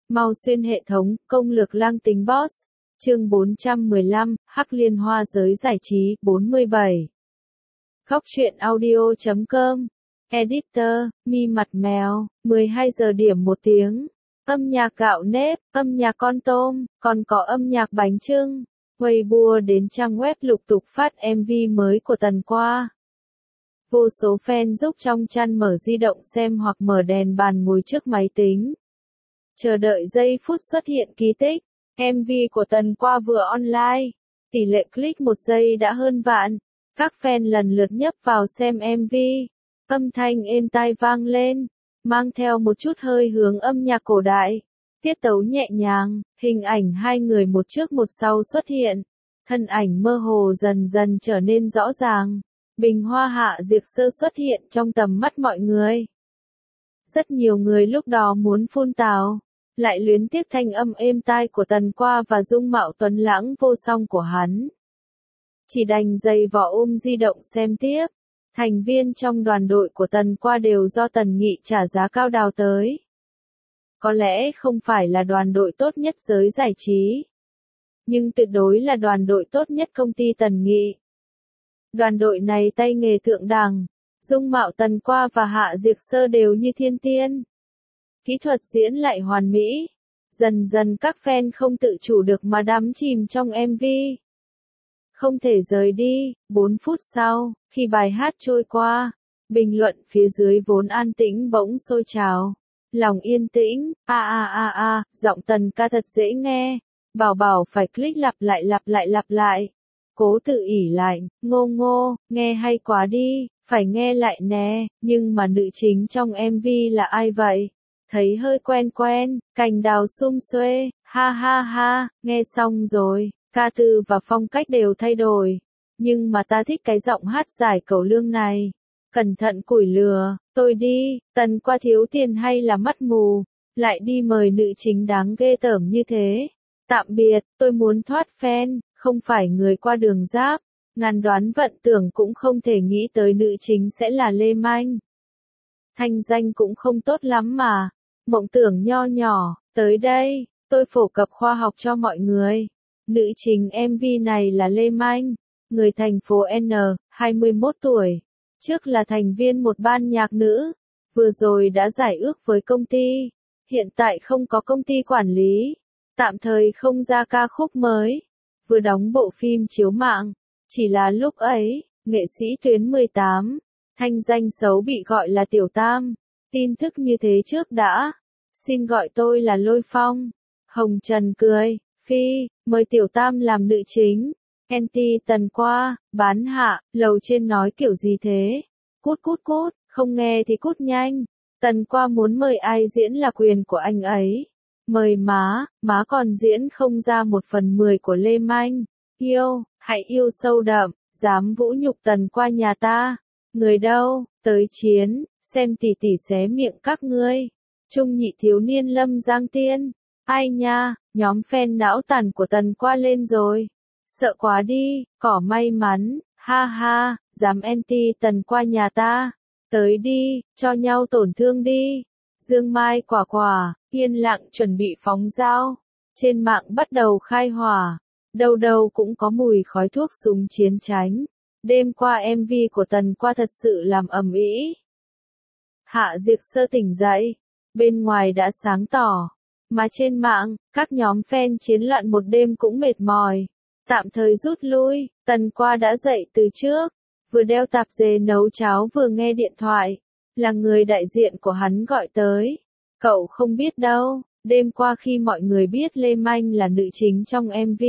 Mau xuyên hệ thống, công lược lang tính boss. Chương 415, Hắc Liên Hoa giới giải trí, 47. Góc truyện audio.com. Editor, Mi Mặt Mèo, 12 giờ điểm 1 tiếng. Âm nhạc gạo nếp, âm nhạc con tôm, còn có âm nhạc bánh chưng. Weibo đến trang web lục tục phát MV mới của Tần Qua. Vô số fan giúp trong chăn mở di động xem hoặc mở đèn bàn ngồi trước máy tính. Chờ đợi giây phút xuất hiện kỳ tích. MV của Tần Qua vừa online. Tỷ lệ click 1 giây đã hơn vạn. Các fan lần lượt nhấp vào xem MV. Âm thanh êm tai vang lên, mang theo một chút hơi hướng âm nhạc cổ đại. Tiết tấu nhẹ nhàng, hình ảnh hai người một trước một sau xuất hiện. Thân ảnh mơ hồ dần dần trở nên rõ ràng. Bình hoa Hạ Diệc Sơ xuất hiện trong tầm mắt mọi người. Rất nhiều người lúc đó muốn phun tào, lại luyến tiếc thanh âm êm tai của Tần Qua và dung mạo tuấn lãng vô song của hắn. Chỉ đành giày vò ôm di động xem tiếp. Thành viên trong đoàn đội của Tần Qua đều do Tần Nghị trả giá cao đào tới. Có lẽ không phải là đoàn đội tốt nhất giới giải trí, nhưng tuyệt đối là đoàn đội tốt nhất công ty Tần Nghị. Đoàn đội này tay nghề thượng đẳng, dung mạo Tần Qua và Hạ Diệc Sơ đều như thiên tiên. Kỹ thuật diễn lại hoàn mỹ. Dần dần các fan không tự chủ được mà đắm chìm trong MV. Không thể rời đi. 4 phút sau, khi bài hát trôi qua, bình luận phía dưới vốn an tĩnh bỗng sôi trào. Lòng yên tĩnh, giọng Tần ca thật dễ nghe. Bảo phải click lặp lại. Cố tự ỷ lại, ngô, nghe hay quá đi, phải nghe lại nè, nhưng mà nữ chính trong MV là ai vậy? Thấy hơi quen, cành đào sum xuê, ha, nghe xong rồi, ca từ và phong cách đều thay đổi. Nhưng mà ta thích cái giọng hát giải cẩu lương này. Cẩn thận củi lừa, tôi đi, Tần Qua thiếu tiền hay là mắt mù, lại đi mời nữ chính đáng ghê tởm như thế. Tạm biệt, tôi muốn thoát fan, không phải người qua đường giáp. Ngàn đoán vận tưởng cũng không thể nghĩ tới nữ chính sẽ là Lê Manh. Thanh danh cũng không tốt lắm mà. Mộng tưởng nho nhỏ, tới đây, tôi phổ cập khoa học cho mọi người. Nữ chính MV này là Lê Manh, người thành phố N, 21 tuổi. Trước là thành viên một ban nhạc nữ, vừa rồi đã giải ước với công ty. Hiện tại không có công ty quản lý, tạm thời không ra ca khúc mới. Vừa đóng bộ phim chiếu mạng, chỉ là lúc ấy, nghệ sĩ tuyến 18, thanh danh xấu bị gọi là Tiểu Tam. Tin tức như thế trước đã. Xin gọi tôi là Lôi Phong. Hồng Trần cười, Phi, mời Tiểu Tam làm nữ chính. Anti Tần Qua, bán hạ, lầu trên nói kiểu gì thế? Cút, không nghe thì cút nhanh. Tần Qua muốn mời ai diễn là quyền của anh ấy. Mời má còn diễn không ra 1/10 của Lê Manh. Hãy yêu sâu đậm, dám vũ nhục Tần Qua nhà ta. Người đâu, tới chiến, xem tỷ tỷ xé miệng các ngươi. Trung nhị thiếu niên Lâm Giang Tiên. Ai nha, nhóm fan não tàn của Tần Qua lên rồi. Sợ quá đi, cỏ may mắn, ha, dám anti Tần Qua nhà ta. Tới đi, cho nhau tổn thương đi. Dương Mai quả, yên lặng chuẩn bị phóng dao. Trên mạng bắt đầu khai hỏa. Đâu cũng có mùi khói thuốc súng chiến tranh. Đêm qua MV của Tần Qua thật sự làm ầm ĩ. Hạ Diệc Sơ tỉnh dậy. Bên ngoài đã sáng tỏ. Mà trên mạng, các nhóm fan chiến loạn một đêm cũng mệt mỏi. Tạm thời rút lui. Tần Qua đã dậy từ trước. Vừa đeo tạp dề nấu cháo vừa nghe điện thoại. Là người đại diện của hắn gọi tới. Cậu không biết đâu, đêm qua khi mọi người biết Lê Manh là nữ chính trong MV,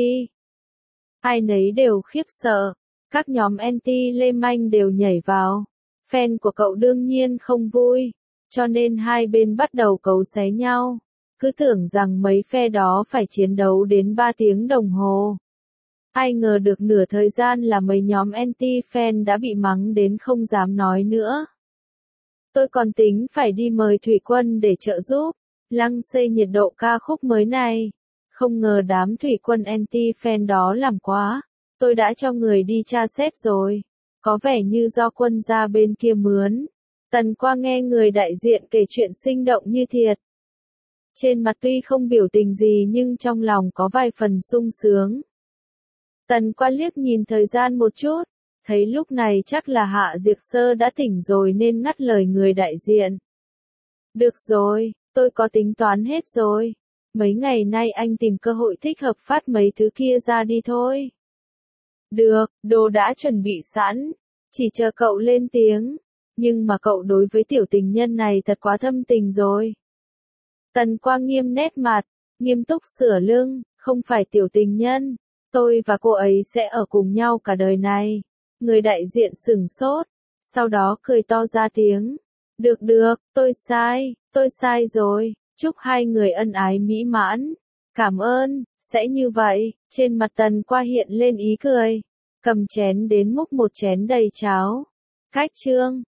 ai nấy đều khiếp sợ. Các nhóm anti Lê Manh đều nhảy vào. Fan của cậu đương nhiên không vui, cho nên hai bên bắt đầu cấu xé nhau. Cứ tưởng rằng mấy phe đó phải chiến đấu đến 3 tiếng đồng hồ. Ai ngờ được nửa thời gian là mấy nhóm anti-fan đã bị mắng đến không dám nói nữa. Tôi còn tính phải đi mời Thủy Quân để trợ giúp, lăng xê nhiệt độ ca khúc mới này. Không ngờ đám Thủy Quân anti-fan đó làm quá. Tôi đã cho người đi tra xét rồi. Có vẻ như do quân ra bên kia mướn. Tần Qua nghe người đại diện kể chuyện sinh động như thiệt. Trên mặt tuy không biểu tình gì nhưng trong lòng có vài phần sung sướng. Tần Qua liếc nhìn thời gian một chút, thấy lúc này chắc là Hạ Diệc Sơ đã tỉnh rồi nên ngắt lời người đại diện. Được rồi, tôi có tính toán hết rồi. Mấy ngày nay anh tìm cơ hội thích hợp phát mấy thứ kia ra đi thôi. Được, đồ đã chuẩn bị sẵn, chỉ chờ cậu lên tiếng. Nhưng mà cậu đối với tiểu tình nhân này thật quá thâm tình rồi. Tần Qua nghiêm nét mặt, nghiêm túc sửa lưng, không phải tiểu tình nhân, tôi và cô ấy sẽ ở cùng nhau cả đời này. Người đại diện sửng sốt, sau đó cười to ra tiếng. Được được, tôi sai rồi, chúc hai người ân ái mỹ mãn. Cảm ơn, sẽ như vậy, trên mặt Tần Qua hiện lên ý cười, cầm chén đến múc một chén đầy cháo. Cách chương